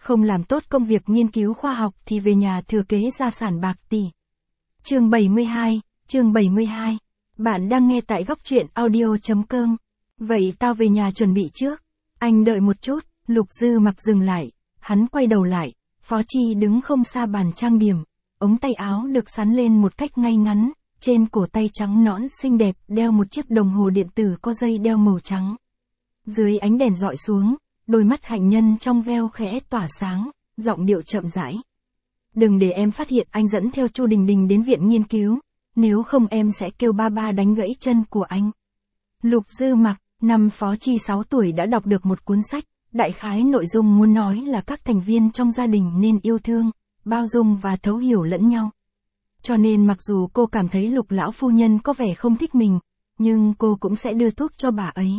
không làm tốt công việc nghiên cứu khoa học thì về nhà thừa kế gia sản bạc tỷ. Chương 72. Bạn đang nghe tại góc truyện audio.com. Vậy tao về nhà chuẩn bị trước. Anh đợi một chút, Lục Dư Mặc dừng lại, hắn quay đầu lại, Phó Chi đứng không xa bàn trang điểm, ống tay áo được sắn lên một cách ngay ngắn, trên cổ tay trắng nõn xinh đẹp đeo một chiếc đồng hồ điện tử có dây đeo màu trắng. Dưới ánh đèn dọi xuống, đôi mắt hạnh nhân trong veo khẽ tỏa sáng, giọng điệu chậm rãi. Đừng để em phát hiện anh dẫn theo Chu Đình Đình đến viện nghiên cứu, nếu không em sẽ kêu ba đánh gãy chân của anh. Lục Dư Mặc, năm Phó Chi 6 tuổi đã đọc được một cuốn sách, đại khái nội dung muốn nói là các thành viên trong gia đình nên yêu thương, bao dung và thấu hiểu lẫn nhau. Cho nên mặc dù cô cảm thấy Lục lão phu nhân có vẻ không thích mình, nhưng cô cũng sẽ đưa thuốc cho bà ấy.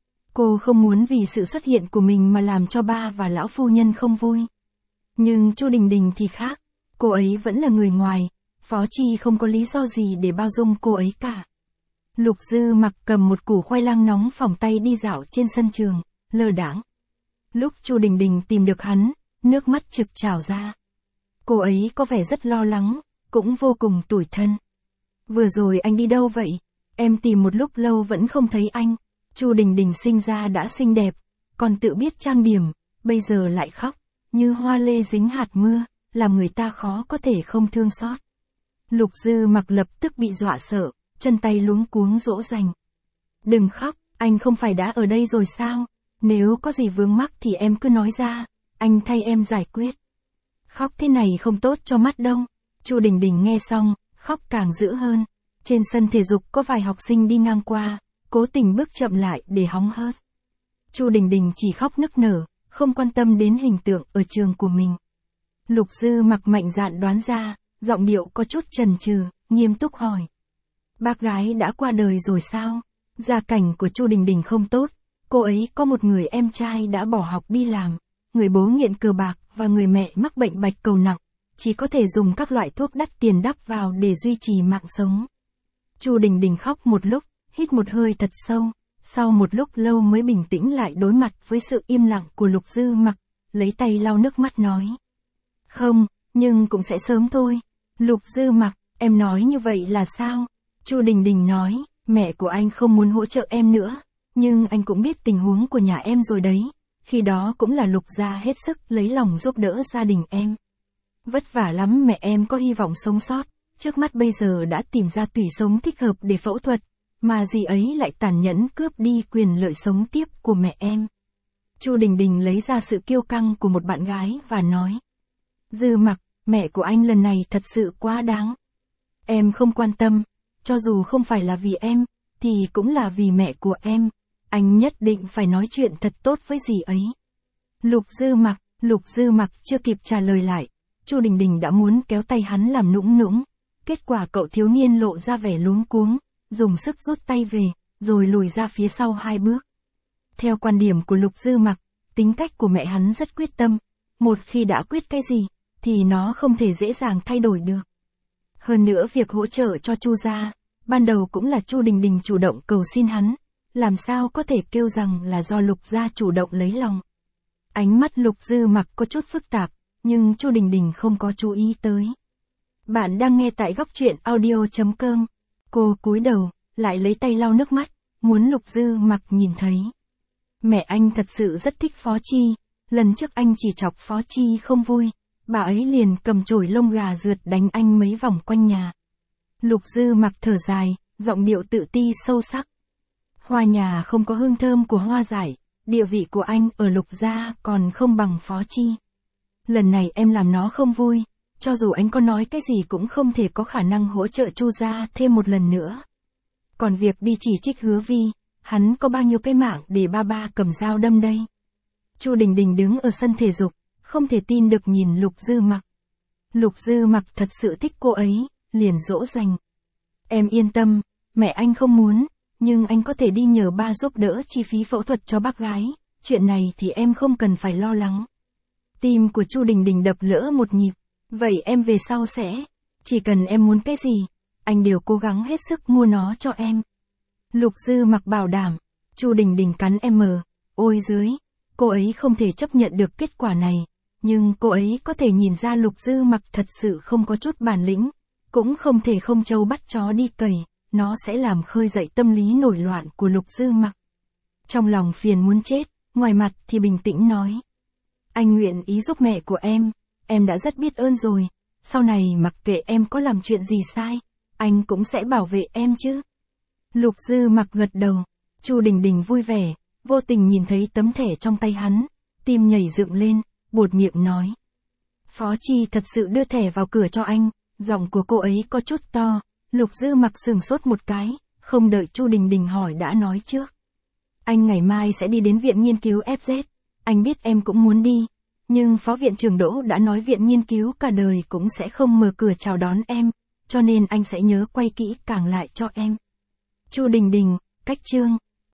Cô không muốn vì sự xuất hiện của mình mà làm cho ba và lão phu nhân không vui. Nhưng Chu Đình Đình thì khác, cô ấy vẫn là người ngoài, Phó Chi không có lý do gì để bao dung cô ấy cả. Lục Dư Mặc cầm một củ khoai lang nóng phỏng tay đi dạo trên sân trường, lơ đãng. Lúc Chu Đình Đình tìm được hắn, nước mắt trực trào ra. Cô ấy có vẻ rất lo lắng, cũng vô cùng tủi thân. Vừa rồi anh đi đâu vậy? Em tìm một lúc lâu vẫn không thấy anh. Chu Đình Đình sinh ra đã xinh đẹp, còn tự biết trang điểm, bây giờ lại khóc, như hoa lê dính hạt mưa, làm người ta khó có thể không thương xót. Lục Dư Mặc lập tức bị dọa sợ, chân tay luống cuống dỗ dành. Đừng khóc, anh không phải đã ở đây rồi sao? Nếu có gì vướng mắc thì em cứ nói ra, anh thay em giải quyết. Khóc thế này không tốt cho mắt đâu. Chu Đình Đình nghe xong, khóc càng dữ hơn. Trên sân thể dục có vài học sinh đi ngang qua, cố tình bước chậm lại để hóng hớt. Chu Đình Đình chỉ khóc nức nở, không quan tâm đến hình tượng ở trường của mình. Lục Dư Mặc mạnh dạn đoán ra, giọng điệu có chút chần chừ, nghiêm túc hỏi. Bác gái đã qua đời rồi sao? Gia cảnh của Chu Đình Đình không tốt, cô ấy có một người em trai đã bỏ học đi làm, người bố nghiện cờ bạc và người mẹ mắc bệnh bạch cầu nặng, chỉ có thể dùng các loại thuốc đắt tiền đắp vào để duy trì mạng sống. Chu Đình Đình khóc một lúc, hít một hơi thật sâu, sau một lúc lâu mới bình tĩnh lại đối mặt với sự im lặng của Lục Dư Mặc, lấy tay lau nước mắt nói. Không, nhưng cũng sẽ sớm thôi. Lục Dư Mặc, em nói như vậy là sao? Chu Đình Đình nói, mẹ của anh không muốn hỗ trợ em nữa, nhưng anh cũng biết tình huống của nhà em rồi đấy, khi đó cũng là Lục gia hết sức lấy lòng giúp đỡ gia đình em. Vất vả lắm mẹ em có hy vọng sống sót, trước mắt bây giờ đã tìm ra tủy sống thích hợp để phẫu thuật, mà dì ấy lại tàn nhẫn cướp đi quyền lợi sống tiếp của mẹ em. Chu Đình Đình lấy ra sự kiêu căng của một bạn gái và nói. Dư Mặc, mẹ của anh lần này thật sự quá đáng. Em không quan tâm, cho dù không phải là vì em, thì cũng là vì mẹ của em. Anh nhất định phải nói chuyện thật tốt với dì ấy. Lục Dư Mặc chưa kịp trả lời lại, Chu Đình Đình đã muốn kéo tay hắn làm nũng nũng. Kết quả cậu thiếu niên lộ ra vẻ luống cuống, dùng sức rút tay về, rồi lùi ra phía sau 2 bước. Theo quan điểm của Lục Dư Mặc, tính cách của mẹ hắn rất quyết tâm. Một khi đã quyết cái gì, thì nó không thể dễ dàng thay đổi được. Hơn nữa việc hỗ trợ cho Chu gia, ban đầu cũng là Chu Đình Đình chủ động cầu xin hắn, làm sao có thể kêu rằng là do Lục gia chủ động lấy lòng. Ánh mắt Lục Dư Mặc có chút phức tạp, nhưng Chu Đình Đình không có chú ý tới. Bạn đang nghe tại góc truyện audio.com. Cô cúi đầu, lại lấy tay lau nước mắt, muốn Lục Dư Mặc nhìn thấy. Mẹ anh thật sự rất thích Phó Chi, lần trước anh chỉ chọc Phó Chi không vui, bà ấy liền cầm chổi lông gà rượt đánh anh mấy vòng quanh nhà. Lục Dư Mặc thở dài, giọng điệu tự ti sâu sắc. Hoa nhà không có hương thơm của hoa dại, địa vị của anh ở Lục gia còn không bằng Phó Chi. Lần này em làm nó không vui, cho dù anh có nói cái gì cũng không thể có khả năng hỗ trợ Chu gia thêm một lần nữa. Còn việc đi chỉ trích Hứa Vi, hắn có bao nhiêu cái mạng để ba cầm dao đâm đây? Chu Đình Đình đứng ở sân thể dục, không thể tin được nhìn Lục Dư Mặc. Lục Dư Mặc thật sự thích cô ấy, liền dỗ dành. Em yên tâm, mẹ anh không muốn, nhưng anh có thể đi nhờ ba giúp đỡ chi phí phẫu thuật cho bác gái, chuyện này thì em không cần phải lo lắng. Tim của Chu Đình Đình đập lỡ một nhịp, vậy em về sau sẽ, chỉ cần em muốn cái gì, anh đều cố gắng hết sức mua nó cho em. Lục Dư Mặc bảo đảm. Chu Đình Đình cắn ôi dưới, cô ấy không thể chấp nhận được kết quả này, nhưng cô ấy có thể nhìn ra Lục Dư Mặc thật sự không có chút bản lĩnh, cũng không thể không trâu bắt chó đi cầy, nó sẽ làm khơi dậy tâm lý nổi loạn của Lục Dư Mặc. Trong lòng phiền muốn chết, ngoài mặt thì bình tĩnh nói. Anh nguyện ý giúp mẹ của em đã rất biết ơn rồi, sau này mặc kệ em có làm chuyện gì sai, anh cũng sẽ bảo vệ em chứ. Lục Dư Mặc gật đầu, Chu Đình Đình vui vẻ, vô tình nhìn thấy tấm thẻ trong tay hắn, tim nhảy dựng lên, buột miệng nói. Phó Chi thật sự đưa thẻ vào cửa cho anh, giọng của cô ấy có chút to, Lục Dư Mặc sừng sốt một cái, không đợi Chu Đình Đình hỏi đã nói trước. Anh ngày mai sẽ đi đến viện nghiên cứu FZ, anh biết em cũng muốn đi, nhưng Phó Viện trưởng Đỗ đã nói viện nghiên cứu cả đời cũng sẽ không mở cửa chào đón em, cho nên anh sẽ nhớ quay kỹ càng lại cho em. Chu Đình Đình, cách chương.